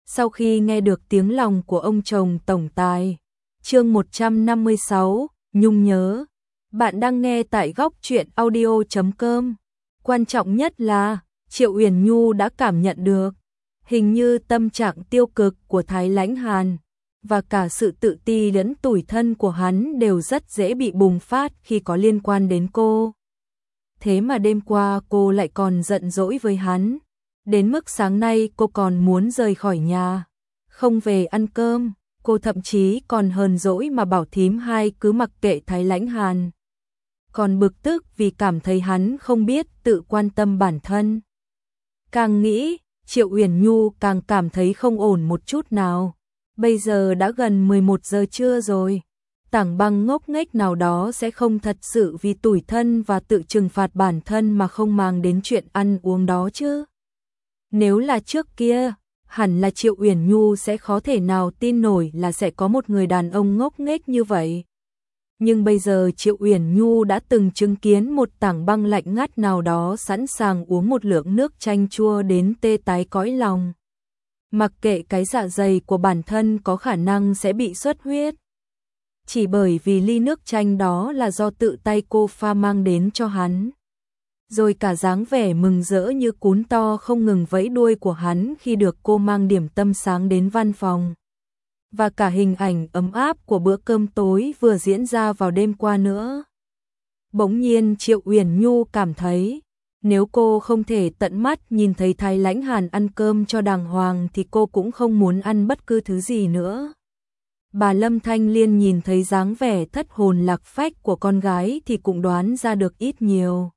Sau khi nghe được tiếng lòng của ông chồng tổng tài. Chương 156, Nhung nhớ. Bạn đang nghe tại góc truyện audio.com. Quan trọng nhất là Triệu Uyển Nhu đã cảm nhận được, hình như tâm trạng tiêu cực của Thái Lãnh Hàn và cả sự tự ti lẫn tủi thân của hắn đều rất dễ bị bùng phát khi có liên quan đến cô. Thế mà đêm qua cô lại còn giận dỗi với hắn, đến mức sáng nay cô còn muốn rời khỏi nhà, không về ăn cơm. Cô thậm chí còn hờn dỗi mà bảo thím hai cứ mặc kệ Thái Lãnh Hàn, còn bực tức vì cảm thấy hắn không biết tự quan tâm bản thân. Càng nghĩ, Triệu Uyển Nhu càng cảm thấy không ổn một chút nào. Bây giờ đã gần 11 giờ trưa rồi, Tảng Băng ngốc nghếch nào đó sẽ không thật sự vì tủi thân và tự trừng phạt bản thân mà không mang đến chuyện ăn uống đó chứ. Nếu là trước kia, hẳn là Triệu Uyển Nhu sẽ khó thể nào tin nổi là sẽ có một người đàn ông ngốc nghếch như vậy. Nhưng bây giờ Triệu Uyển Nhu đã từng chứng kiến một Tảng Băng lạnh ngắt nào đó sẵn sàng uống một lượng nước chanh chua đến tê tái cõi lòng. Mặc kệ cái dạ dày của bản thân có khả năng sẽ bị xuất huyết, chỉ bởi vì ly nước chanh đó là do tự tay cô pha mang đến cho hắn. Rồi cả dáng vẻ mừng rỡ như cún to không ngừng vẫy đuôi của hắn khi được cô mang điểm tâm sáng đến văn phòng. Và cả hình ảnh ấm áp của bữa cơm tối vừa diễn ra vào đêm qua nữa. Bỗng nhiên Triệu Uyển Nhu cảm thấy, nếu cô không thể tận mắt nhìn thấy Thái Lãnh Hàn ăn cơm cho đàng hoàng thì cô cũng không muốn ăn bất cứ thứ gì nữa. Bà Lâm Thanh Liên nhìn thấy dáng vẻ thất hồn lạc phách của con gái thì cũng đoán ra được ít nhiều.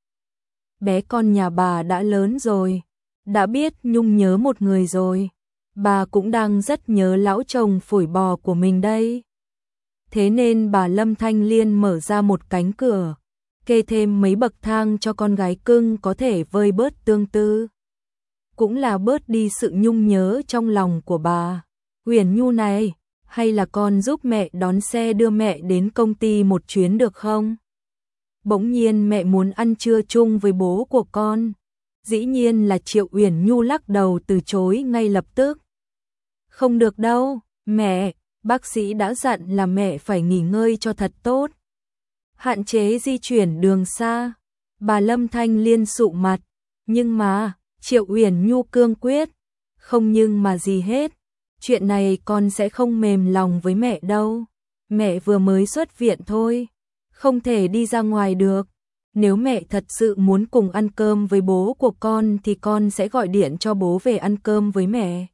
Bé con nhà bà đã lớn rồi, đã biết nhung nhớ một người rồi. Bà cũng đang rất nhớ lão chồng phổi bò của mình đây. Thế nên bà Lâm Thanh Liên mở ra một cánh cửa, kê thêm mấy bậc thang cho con gái cưng có thể vơi bớt tương tư. Cũng là bớt đi sự nhung nhớ trong lòng của bà. Uyển Nhu này, hay là con giúp mẹ đón xe đưa mẹ đến công ty một chuyến được không? Bỗng nhiên mẹ muốn ăn trưa chung với bố của con. Dĩ nhiên là Triệu Uyển Nhu lắc đầu từ chối ngay lập tức. Không được đâu, mẹ, bác sĩ đã dặn là mẹ phải nghỉ ngơi cho thật tốt. Hạn chế di chuyển đường xa. Bà Lâm Thanh Liên sụ mặt. Nhưng mà, Triệu Uyển Nhu cương quyết. Không nhưng mà gì hết. Chuyện này con sẽ không mềm lòng với mẹ đâu. Mẹ vừa mới xuất viện thôi, không thể đi ra ngoài được. Nếu mẹ thật sự muốn cùng ăn cơm với bố của con thì con sẽ gọi điện cho bố về ăn cơm với mẹ.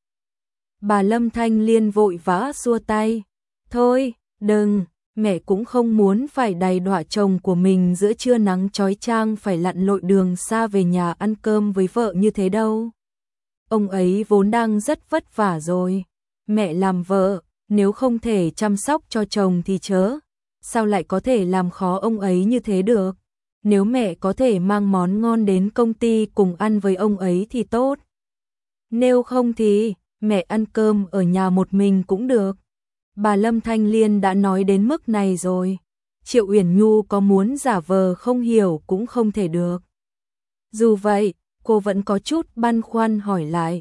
Bà Lâm Thanh Liên vội vã xua tay. Thôi, đừng, mẹ cũng không muốn phải đày đọa chồng của mình giữa trưa nắng chói chang phải lặn lội đường xa về nhà ăn cơm với vợ như thế đâu. Ông ấy vốn đang rất vất vả rồi. Mẹ làm vợ, nếu không thể chăm sóc cho chồng thì chớ. Sao lại có thể làm khó ông ấy như thế được? Nếu mẹ có thể mang món ngon đến công ty cùng ăn với ông ấy thì tốt. Nếu không thì mẹ ăn cơm ở nhà một mình cũng được. Bà Lâm Thanh Liên đã nói đến mức này rồi. Triệu Uyển Nhu có muốn giả vờ không hiểu cũng không thể được. Dù vậy, cô vẫn có chút băn khoăn hỏi lại.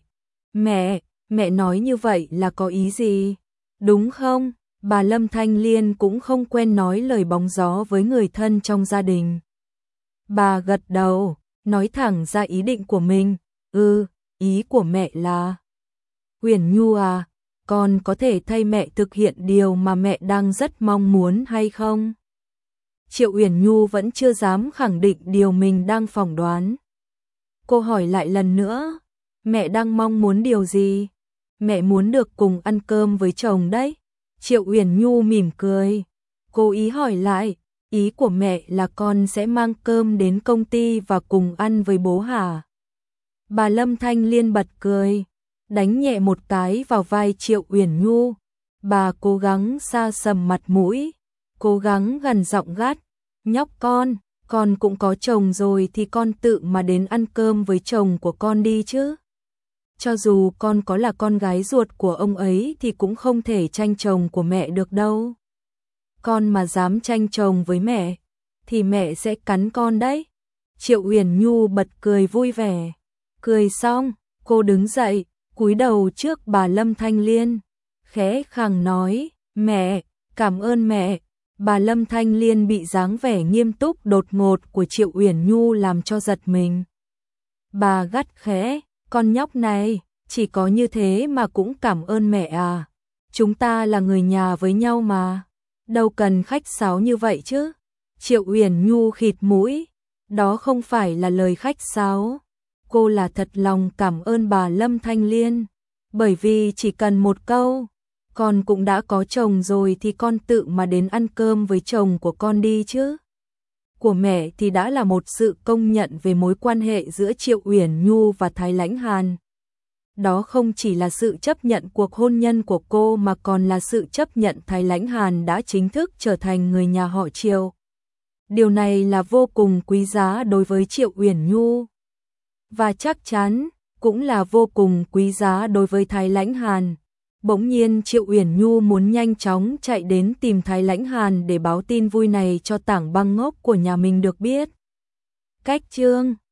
Mẹ nói như vậy là có ý gì? Đúng không? Bà Lâm Thanh Liên cũng không quen nói lời bóng gió với người thân trong gia đình. Bà gật đầu, nói thẳng ra ý định của mình. Ý của mẹ là... Uyển Nhu à, con có thể thay mẹ thực hiện điều mà mẹ đang rất mong muốn hay không? Triệu Uyển Nhu vẫn chưa dám khẳng định điều mình đang phỏng đoán. Cô hỏi lại lần nữa, mẹ đang mong muốn điều gì? Mẹ muốn được cùng ăn cơm với chồng đấy. Triệu Uyển Nhu mỉm cười. Cô ý hỏi lại, ý của mẹ là con sẽ mang cơm đến công ty và cùng ăn với bố hả? Bà Lâm Thanh Liên bật cười, đánh nhẹ một cái vào vai Triệu Uyển Nhu. Bà cố gắng sa sầm mặt mũi, cố gắng gằn giọng gắt. Nhóc con cũng có chồng rồi thì con tự mà đến ăn cơm với chồng của con đi chứ. Cho dù con có là con gái ruột của ông ấy thì cũng không thể tranh chồng của mẹ được đâu. Con mà dám tranh chồng với mẹ thì mẹ sẽ cắn con đấy. Triệu Uyển Nhu bật cười vui vẻ. Cười xong, cô đứng dậy, cúi đầu trước bà Lâm Thanh Liên, khẽ khàng nói, mẹ, cảm ơn mẹ. Bà Lâm Thanh Liên bị dáng vẻ nghiêm túc đột ngột của Triệu Uyển Nhu làm cho giật mình. Bà gắt khẽ, con nhóc này, chỉ có như thế mà cũng cảm ơn mẹ à? Chúng ta là người nhà với nhau mà, đâu cần khách sáo như vậy chứ. Triệu Uyển Nhu khịt mũi, đó không phải là lời khách sáo. Cô là thật lòng cảm ơn bà Lâm Thanh Liên, bởi vì chỉ cần một câu, con cũng đã có chồng rồi thì con tự mà đến ăn cơm với chồng của con đi chứ. Của mẹ thì đã là một sự công nhận về mối quan hệ giữa Triệu Uyển Nhu và Thái Lãnh Hàn. Đó không chỉ là sự chấp nhận cuộc hôn nhân của cô mà còn là sự chấp nhận Thái Lãnh Hàn đã chính thức trở thành người nhà họ Triệu. Điều này là vô cùng quý giá đối với Triệu Uyển Nhu. Và chắc chắn, cũng là vô cùng quý giá đối với Thái Lãnh Hàn. Bỗng nhiên Triệu Uyển Nhu muốn nhanh chóng chạy đến tìm Thái Lãnh Hàn để báo tin vui này cho tảng băng ngốc của nhà mình được biết. Cách chương